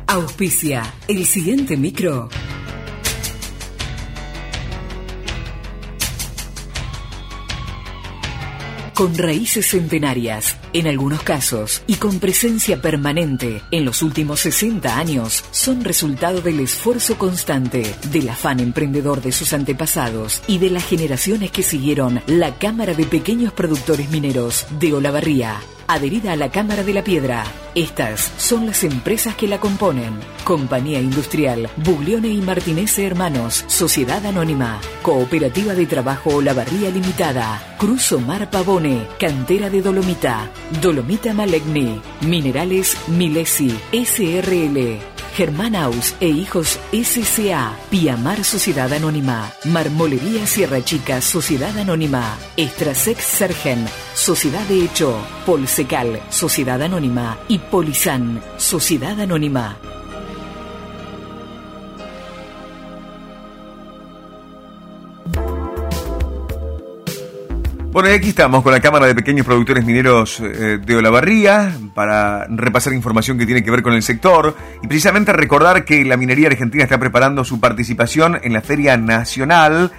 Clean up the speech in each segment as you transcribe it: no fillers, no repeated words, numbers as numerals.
Auspicia el siguiente micro. Con raíces centenarias, en algunos casos, y con presencia permanente en los últimos 60 años, son resultado del esfuerzo constante, del afán emprendedor de sus antepasados y de las generaciones que siguieron la Cámara de Pequeños Productores Mineros de Olavarría, adherida a la Cámara de la Piedra. Estas son las empresas que la componen: Compañía Industrial Buglione y Martinese Hermanos, Sociedad Anónima, Cooperativa de Trabajo Olavarría Limitada, Cruz Omar Pavone, Cantera de Dolomita, Dolomita Malegni, Minerales Milesi, SRL, Germanaus e Hijos S.C.A., Piamar Sociedad Anónima, Marmolería Sierra Chica Sociedad Anónima, Estrasex Sergen, Sociedad de Hecho, Polsecal Sociedad Anónima y Polisan Sociedad Anónima. Bueno, y aquí estamos con la Cámara de Pequeños Productores Mineros de Olavarría para repasar información que tiene que ver con el sector y precisamente recordar que la minería argentina está preparando su participación en la Feria Nacional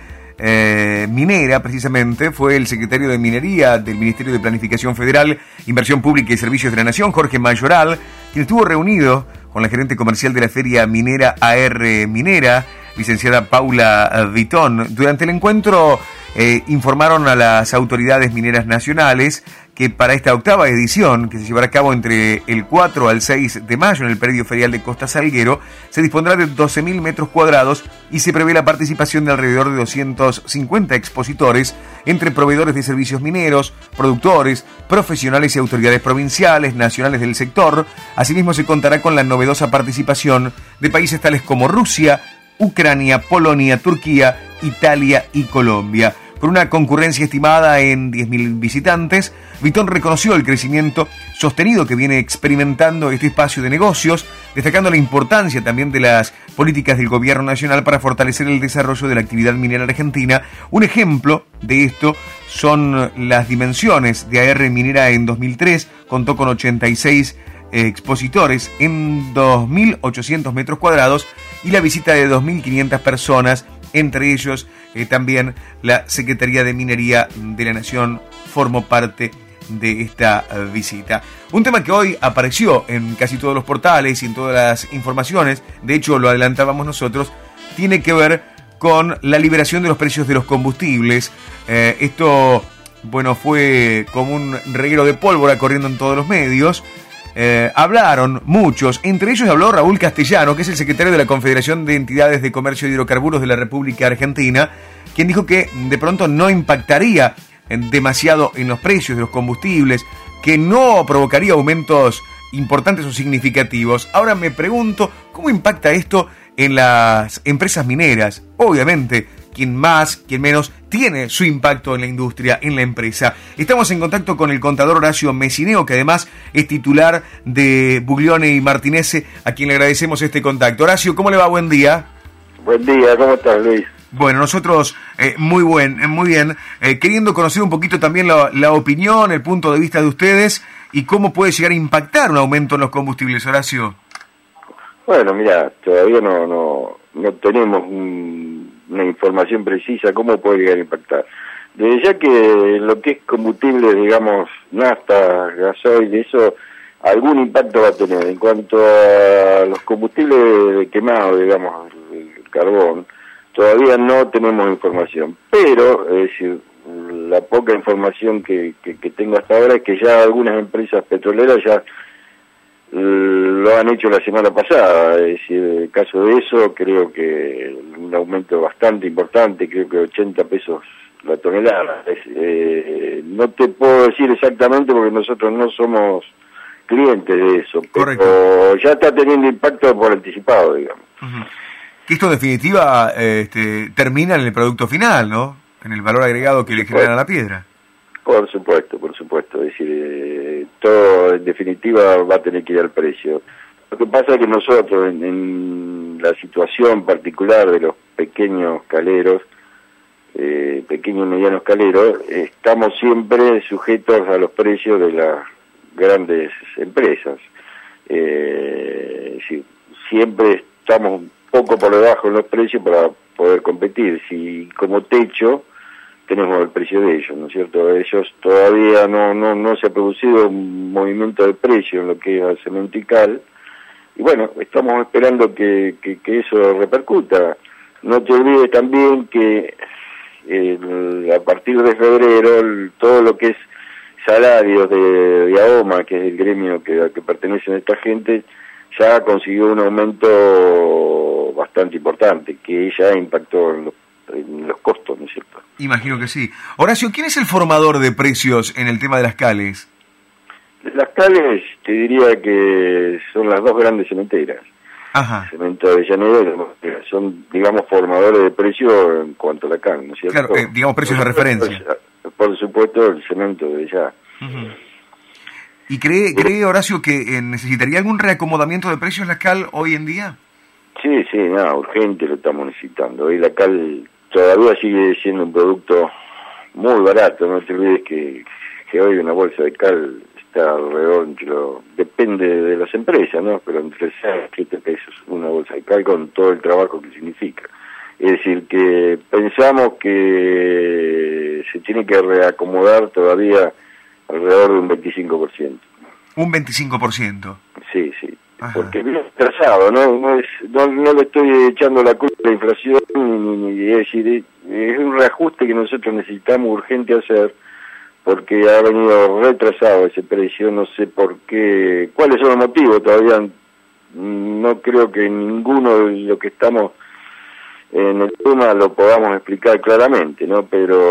Minera. Precisamente fue el secretario de Minería del Ministerio de Planificación Federal, Inversión Pública y Servicios de la Nación, Jorge Mayoral, quien estuvo reunido con la gerente comercial de la Feria Minera AR Minera, licenciada Paula Vitón. Durante el encuentro informaron a las autoridades mineras nacionales que para esta octava edición, que se llevará a cabo entre el 4 al 6 de mayo en el predio ferial de Costa Salguero, se dispondrá de 12.000 metros cuadrados y se prevé la participación de alrededor de 250 expositores entre proveedores de servicios mineros, productores, profesionales y autoridades provinciales, nacionales del sector. Asimismo, se contará con la novedosa participación de países tales como Rusia, Ucrania, Polonia, Turquía, Italia y Colombia. Con una concurrencia estimada en 10.000 visitantes, Vitón reconoció el crecimiento sostenido que viene experimentando este espacio de negocios, destacando la importancia también de las políticas del gobierno nacional para fortalecer el desarrollo de la actividad minera argentina. Un ejemplo de esto son las dimensiones de AR Minera en 2003, contó con 86 expositores en 2.800 metros cuadrados y la visita de 2.500 personas, entre ellos también la Secretaría de Minería de la Nación formó parte de esta visita. Un tema que hoy apareció en casi todos los portales y en todas las informaciones, de hecho lo adelantábamos nosotros, tiene que ver con la liberación de los precios de los combustibles. Esto, bueno, fue como un reguero de pólvora corriendo en todos los medios. Hablaron muchos, entre ellos habló Raúl Castellano, que es el secretario de la Confederación de Entidades de Comercio de Hidrocarburos de la República Argentina, quien dijo que de pronto no impactaría demasiado en los precios de los combustibles, que no provocaría aumentos importantes o significativos. Ahora me pregunto, ¿cómo impacta esto en las empresas mineras? Obviamente, quien más, quien menos, tiene su impacto en la industria, en la empresa. Estamos en contacto con el contador Horacio Messineo, que además es titular de Buglione y Martinese, a quien le agradecemos este contacto. Horacio, ¿cómo le va? Buen día. Buen día, ¿cómo estás, Luis? Bueno, nosotros muy bien, queriendo conocer un poquito también la opinión, el punto de vista de ustedes y cómo puede llegar a impactar un aumento en los combustibles, Horacio. Bueno, mira, todavía no tenemos una información precisa cómo puede llegar a impactar. Desde ya que lo que es combustible, digamos, nafta, gasoil, eso, algún impacto va a tener. En cuanto a los combustibles de quemado, digamos, el carbón, todavía no tenemos información. Pero, es decir, la poca información que tengo hasta ahora es que ya algunas empresas petroleras ya lo han hecho la semana pasada. Es decir, en el caso de eso, creo que un aumento bastante importante, creo que 80 pesos la tonelada. No te puedo decir exactamente porque nosotros no somos clientes de eso. Correcto. Pero ya está teniendo impacto por anticipado, digamos. Uh-huh. Que esto en definitiva termina en el producto final, ¿no? En el valor agregado que le generan a la piedra. Por supuesto. Es decir, todo en definitiva va a tener que ir al precio. Lo que pasa es que nosotros, en la situación particular de los pequeños caleros, pequeños y medianos caleros, estamos siempre sujetos a los precios de las grandes empresas. siempre estamos un poco por debajo en los precios para poder competir. Si como techo tenemos el precio de ellos, ¿no es cierto? Ellos todavía no se ha producido un movimiento de precio en lo que es al cemento y cal, y bueno, estamos esperando que eso repercuta. No te olvides también que a partir de febrero todo lo que es salarios de AOMA, que es el gremio que pertenecen a esta gente, ya consiguió un aumento bastante importante, que ya impactó en los costos, ¿no es cierto? Imagino que sí. Horacio, ¿quién es el formador de precios en el tema de las cales? Las cales, te diría que son las dos grandes cementeras. Ajá. Cemento de Avellaneda, son, digamos, formadores de precios en cuanto a la cal, ¿no es cierto? Claro, digamos, precios de referencia. Por supuesto, el cemento de allá. Uh-huh. ¿Y cree Horacio que necesitaría algún reacomodamiento de precios la cal hoy en día? Sí, urgente lo estamos necesitando. Hoy la cal todavía sigue siendo un producto muy barato, no te olvides que hoy una bolsa de cal está alrededor, depende de las empresas, ¿no? Pero entre 6 y 7 pesos una bolsa de cal con todo el trabajo que significa. Es decir, que pensamos que se tiene que reacomodar todavía alrededor de un 25%. ¿Un 25%? Sí. Ajá. Porque viene atrasado, no le estoy echando la culpa a la inflación, ni es decir, es un reajuste que nosotros necesitamos urgente hacer, porque ha venido retrasado ese precio, no sé por qué, cuáles son los motivos, todavía no creo que ninguno de los que estamos en el tema lo podamos explicar claramente, ¿no?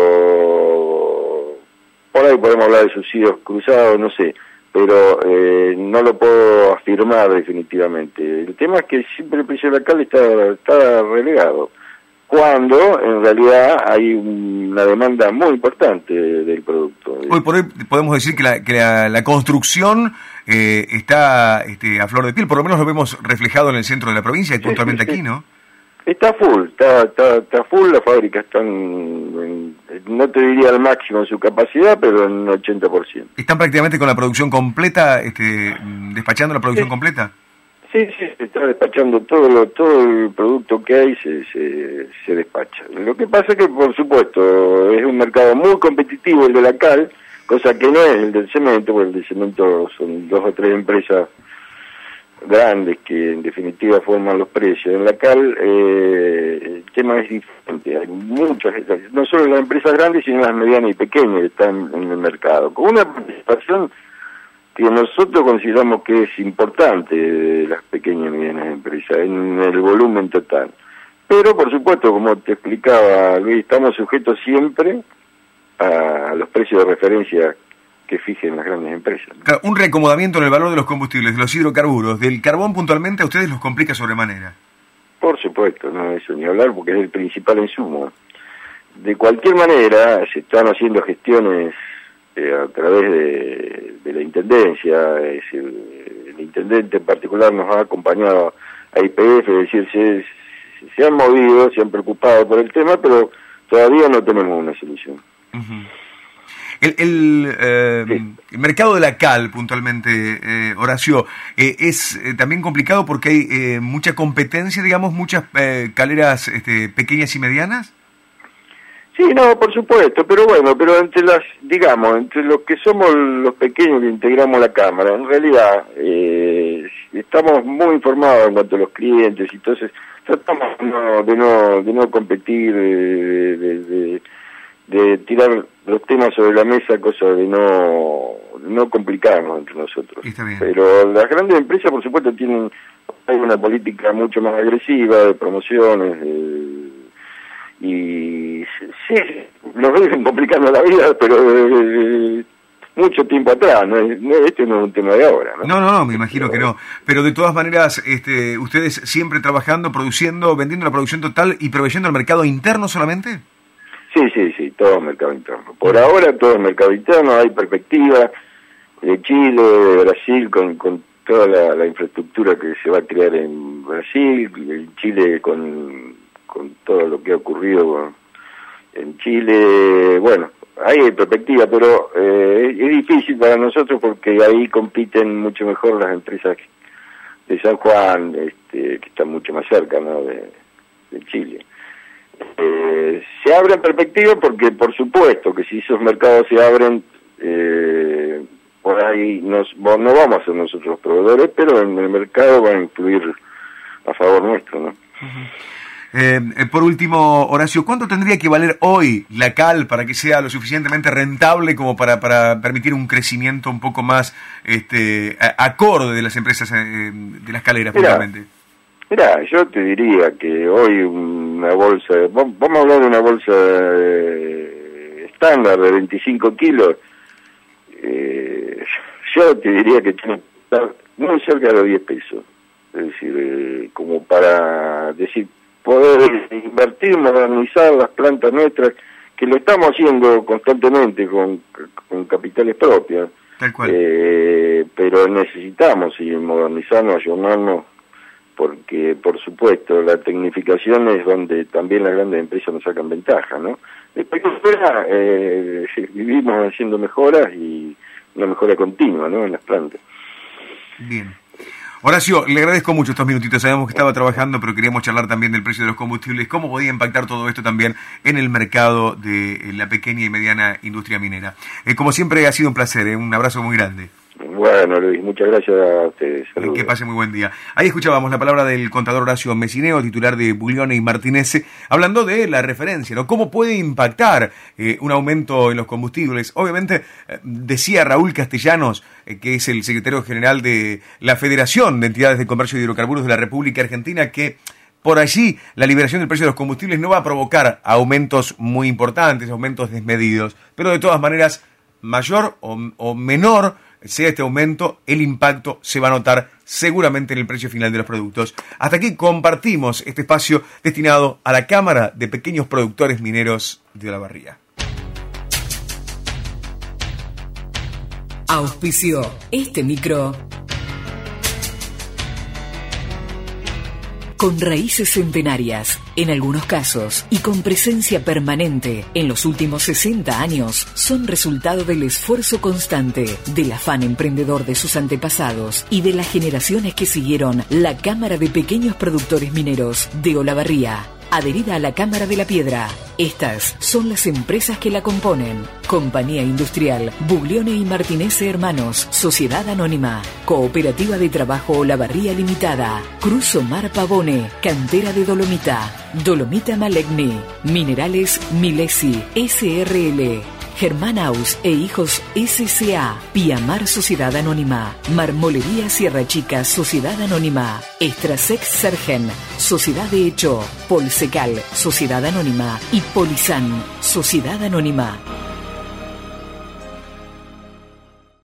Pero por ahí podemos hablar de subsidios cruzados, no sé, pero no lo puedo afirmar definitivamente. El tema es que siempre el precio de la cal está relegado, cuando en realidad hay una demanda muy importante del producto. Hoy por hoy podemos decir que la construcción está a flor de piel, por lo menos lo vemos reflejado en el centro de la provincia y puntualmente aquí, ¿no? Está full, está full, las fábricas están, no te diría al máximo en su capacidad, pero en 80%. ¿Están prácticamente con la producción completa, despachando la producción completa? Sí, se está despachando todo el producto que hay, se despacha. Lo que pasa es que, por supuesto, es un mercado muy competitivo el de la cal, cosa que no es el del cemento, porque el del cemento son 2 o 3 empresas grandes que en definitiva forman los precios. En la cal el tema es diferente, hay muchas, no solo las empresas grandes, sino las medianas y pequeñas que están en el mercado, con una participación que nosotros consideramos que es importante de las pequeñas y medianas empresas en el volumen total. Pero por supuesto, como te explicaba Luis, estamos sujetos siempre a los precios de referencia que fijen las grandes empresas, ¿no? Claro, un reacomodamiento en el valor de los combustibles, de los hidrocarburos, del carbón puntualmente, a ustedes los complica sobremanera. Por supuesto, no eso ni hablar, porque es el principal insumo. De cualquier manera, se están haciendo gestiones a través de la Intendencia, el intendente en particular nos ha acompañado a YPF, es decir, se han movido, se han preocupado por el tema, pero todavía no tenemos una solución. Uh-huh. El mercado de la cal, puntualmente, Horacio, es también complicado porque hay mucha competencia, digamos, muchas caleras pequeñas y medianas. Sí, no, por supuesto, pero entre los que somos los pequeños que integramos la Cámara, en realidad estamos muy informados en cuanto a los clientes, y entonces tratamos de no competir, de tirar los temas sobre la mesa, cosa de no complicarnos entre nosotros. Está bien. Pero las grandes empresas, por supuesto, hay una política mucho más agresiva de promociones, y sí, nos viven complicando la vida, pero mucho tiempo atrás, este no es un tema de ahora, ¿no? No, me imagino que no. Pero de todas maneras, ustedes siempre trabajando, produciendo, vendiendo la producción total y proveyendo al mercado interno solamente. Sí, todo el mercado interno. Por ahora todo el mercado interno, hay perspectiva de Chile, de Brasil, con toda la infraestructura que se va a crear en Brasil, en Chile con todo lo que ha ocurrido en Chile. Bueno, hay perspectiva, pero es difícil para nosotros porque ahí compiten mucho mejor las empresas San Juan, que está mucho más cerca, ¿no?, de Chile. Se abre en perspectiva porque, por supuesto, que si esos mercados se abren, por ahí no vamos a ser nosotros los proveedores, pero en el mercado va a influir a favor nuestro, ¿no? Uh-huh. Por último, Horacio, ¿cuánto tendría que valer hoy la cal para que sea lo suficientemente rentable como para permitir un crecimiento un poco más acorde de las empresas de las caleras, puntualmente? Mira, yo te diría que hoy una bolsa, vamos a hablar de una bolsa estándar de 25 kilos, yo te diría que tiene que estar muy cerca de los 10 pesos. Es decir, como para decir, poder invertir, modernizar las plantas nuestras, que lo estamos haciendo constantemente con capitales propios. Tal cual. Pero necesitamos modernizarnos, ayornarnos, porque, por supuesto, la tecnificación es donde también las grandes empresas nos sacan ventaja, ¿no? Después vivimos haciendo mejoras y una mejora continua, ¿no?, en las plantas. Bien. Horacio, le agradezco mucho estos minutitos. Sabemos que estaba trabajando, pero queríamos charlar también del precio de los combustibles. ¿Cómo podía impactar todo esto también en el mercado de la pequeña y mediana industria minera? Como siempre, ha sido un placer. Un abrazo muy grande. Bueno, Luis, muchas gracias a ustedes. Saludos. Que pase muy buen día. Ahí escuchábamos la palabra del contador Horacio Messineo, titular de Buglione y Martinez, hablando de la referencia, ¿no? ¿Cómo puede impactar un aumento en los combustibles? Obviamente, decía Raúl Castellanos, que es el secretario general de la Federación de Entidades de Comercio de Hidrocarburos de la República Argentina, que por allí la liberación del precio de los combustibles no va a provocar aumentos muy importantes, aumentos desmedidos, pero de todas maneras, mayor o menor sea este aumento, el impacto se va a notar seguramente en el precio final de los productos. Hasta aquí compartimos este espacio destinado a la Cámara de Pequeños Productores Mineros de Olavarría. Auspició este micro con raíces centenarias, en algunos casos, y con presencia permanente en los últimos 60 años, son resultado del esfuerzo constante, del afán emprendedor de sus antepasados y de las generaciones que siguieron la Cámara de Pequeños Productores Mineros de Olavarría, adherida a la Cámara de la Piedra. Estas son las empresas que la componen: Compañía Industrial Buglione y Martinez Hermanos, Sociedad Anónima, Cooperativa de Trabajo Olavarría Limitada, Cruz Omar Pavone, Cantera de Dolomita, Dolomita Malegni, Minerales Milesi, SRL, Germanaus e Hijos S.C.A., Piamar Sociedad Anónima, Marmolería Sierra Chica Sociedad Anónima, Estrasex Sergen, Sociedad de Hecho, Polsecal Sociedad Anónima y Polizan Sociedad Anónima.